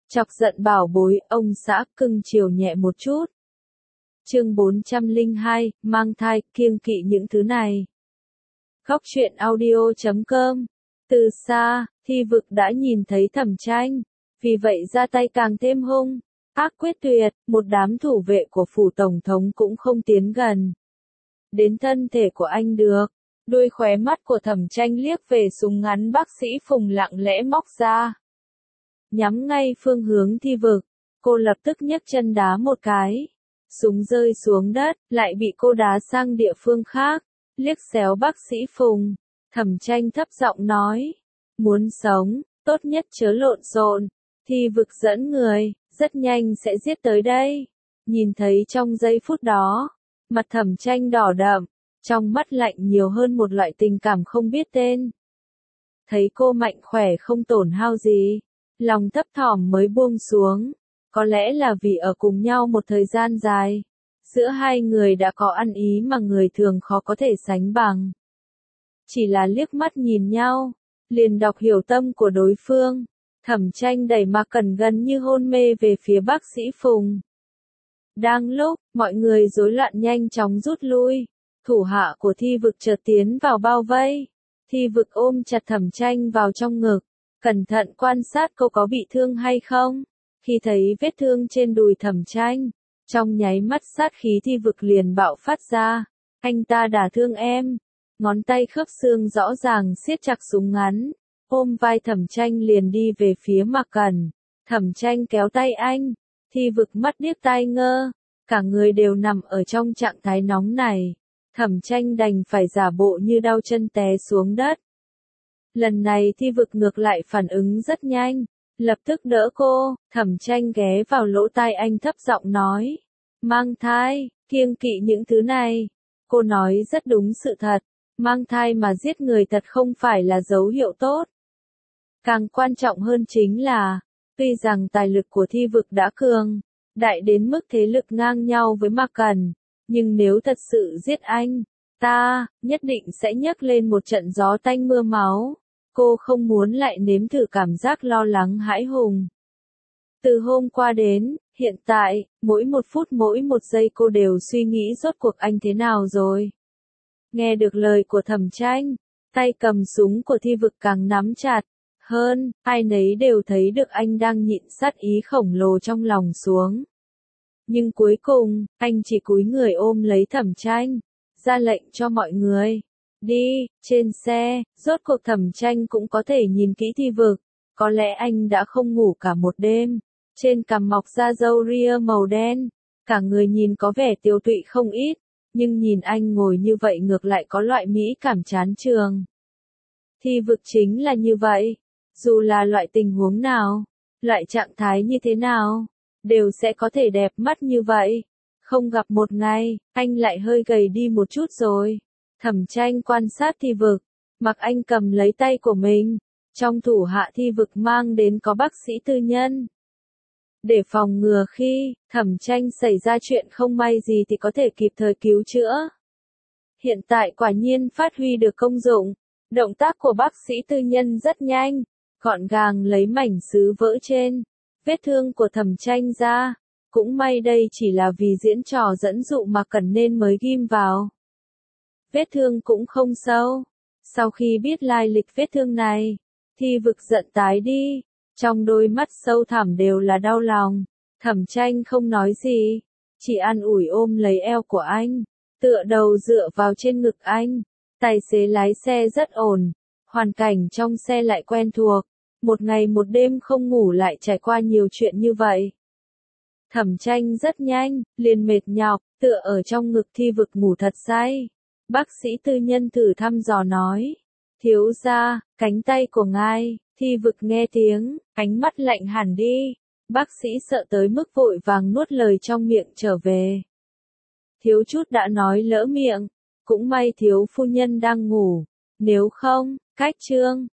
Chọc giận bảo bối, ông xã cưng chiều nhẹ một chút. Chương 402, mang thai, kiêng kỵ những thứ này. Góc truyện audio.com. Từ xa, Thi Vực đã nhìn thấy Thẩm Tranh, vì vậy ra tay càng thêm hung, ác quyết tuyệt, một đám thủ vệ của phủ tổng thống cũng không tiến gần đến thân thể của anh được. Đôi khóe mắt của Thẩm Tranh liếc về súng ngắn bác sĩ Phùng lặng lẽ móc ra, nhắm ngay phương hướng Thi Vực. Cô lập tức nhấc chân đá một cái, súng rơi xuống đất, lại bị cô đá sang địa phương khác. Liếc xéo bác sĩ Phùng, Thẩm Tranh thấp giọng nói, muốn sống, tốt nhất chớ lộn xộn. Thi Vực dẫn người, rất nhanh sẽ giết tới đây. Nhìn thấy trong giây phút đó, mặt Thẩm Tranh đỏ đậm, trong mắt lạnh nhiều hơn một loại tình cảm không biết tên. Thấy cô mạnh khỏe không tổn hao gì, lòng thấp thỏm mới buông xuống. Có lẽ là vì ở cùng nhau một thời gian dài, giữa hai người đã có ăn ý mà người thường khó có thể sánh bằng. Chỉ là liếc mắt nhìn nhau, liền đọc hiểu tâm của đối phương. Thẩm Tranh đẩy Mạc Cẩn gần như hôn mê về phía bác sĩ Phùng. Đang lúc, mọi người rối loạn nhanh chóng rút lui, thủ hạ của Thi Vực chợt tiến vào bao vây. Thi Vực ôm chặt Thẩm Tranh vào trong ngực, cẩn thận quan sát cô có bị thương hay không. Khi thấy vết thương trên đùi Thẩm Tranh, trong nháy mắt sát khí Thi Vực liền bạo phát ra. Anh ta đả thương em. Ngón tay khớp xương rõ ràng siết chặt súng ngắn, ôm vai Thẩm Tranh liền đi về phía Mạc Cẩn. Thẩm Tranh kéo tay anh, Thi Vực mắt điếc tai ngơ, cả người đều nằm ở trong trạng thái nóng này. Thẩm Tranh đành phải giả bộ như đau chân té xuống đất. Lần này Thi Vực ngược lại phản ứng rất nhanh, lập tức đỡ cô. Thẩm Tranh ghé vào lỗ tai anh thấp giọng nói, mang thai, kiêng kỵ những thứ này. Cô nói rất đúng sự thật, mang thai mà giết người thật không phải là dấu hiệu tốt. Càng quan trọng hơn chính là, tuy rằng tài lực của Thi Vực đã cường đại đến mức thế lực ngang nhau với Mạc Cẩn, nhưng nếu thật sự giết anh ta, nhất định sẽ nhấc lên một trận gió tanh mưa máu. Cô không muốn lại nếm thử cảm giác lo lắng hãi hùng. Từ hôm qua đến hiện tại, mỗi một phút mỗi một giây cô đều suy nghĩ rốt cuộc anh thế nào rồi. Nghe được lời của Thẩm Tranh, tay cầm súng của Thi Vực càng nắm chặt hơn, ai nấy đều thấy được anh đang nhịn sát ý khổng lồ trong lòng xuống. Nhưng cuối cùng, anh chỉ cúi người ôm lấy Thẩm Tranh, ra lệnh cho mọi người đi. Trên xe, rốt cuộc Thẩm Tranh cũng có thể nhìn kỹ Thi Vực. Có lẽ anh đã không ngủ cả một đêm. Trên cằm mọc ra râu ria màu đen, cả người nhìn có vẻ tiêu tụy không ít, nhưng nhìn anh ngồi như vậy ngược lại có loại mỹ cảm chán trường. Thi Vực chính là như vậy, dù là loại tình huống nào, loại trạng thái như thế nào, đều sẽ có thể đẹp mắt như vậy. Không gặp một ngày, anh lại hơi gầy đi một chút rồi. Thẩm Tranh quan sát Thi Vực, mặc anh cầm lấy tay của mình, trong thủ hạ Thi Vực mang đến có bác sĩ tư nhân. Để phòng ngừa khi Thẩm Tranh xảy ra chuyện không may gì thì có thể kịp thời cứu chữa. Hiện tại quả nhiên phát huy được công dụng, động tác của bác sĩ tư nhân rất nhanh, gọn gàng lấy mảnh sứ vỡ trên vết thương của Thẩm Tranh ra. Cũng may đây chỉ là vì diễn trò dẫn dụ mà Cẩn nên mới ghim vào. Vết thương cũng không sâu. Sau khi biết lai lịch vết thương này, Thi Vực giận tái đi, trong đôi mắt sâu thẳm đều là đau lòng. Thẩm Tranh không nói gì, chỉ an ủi ôm lấy eo của anh, tựa đầu dựa vào trên ngực anh. Tài xế lái xe rất ổn, hoàn cảnh trong xe lại quen thuộc. Một ngày một đêm không ngủ lại trải qua nhiều chuyện như vậy. Thẩm Tranh rất nhanh, liền mệt nhọc, tựa ở trong ngực Thi Vực ngủ thật say. Bác sĩ tư nhân thử thăm dò nói, thiếu gia, cánh tay của ngài. Thi Vực nghe tiếng, ánh mắt lạnh hẳn đi. Bác sĩ sợ tới mức vội vàng nuốt lời trong miệng trở về. Thiếu chút đã nói lỡ miệng, cũng may thiếu phu nhân đang ngủ, nếu không, cách chương.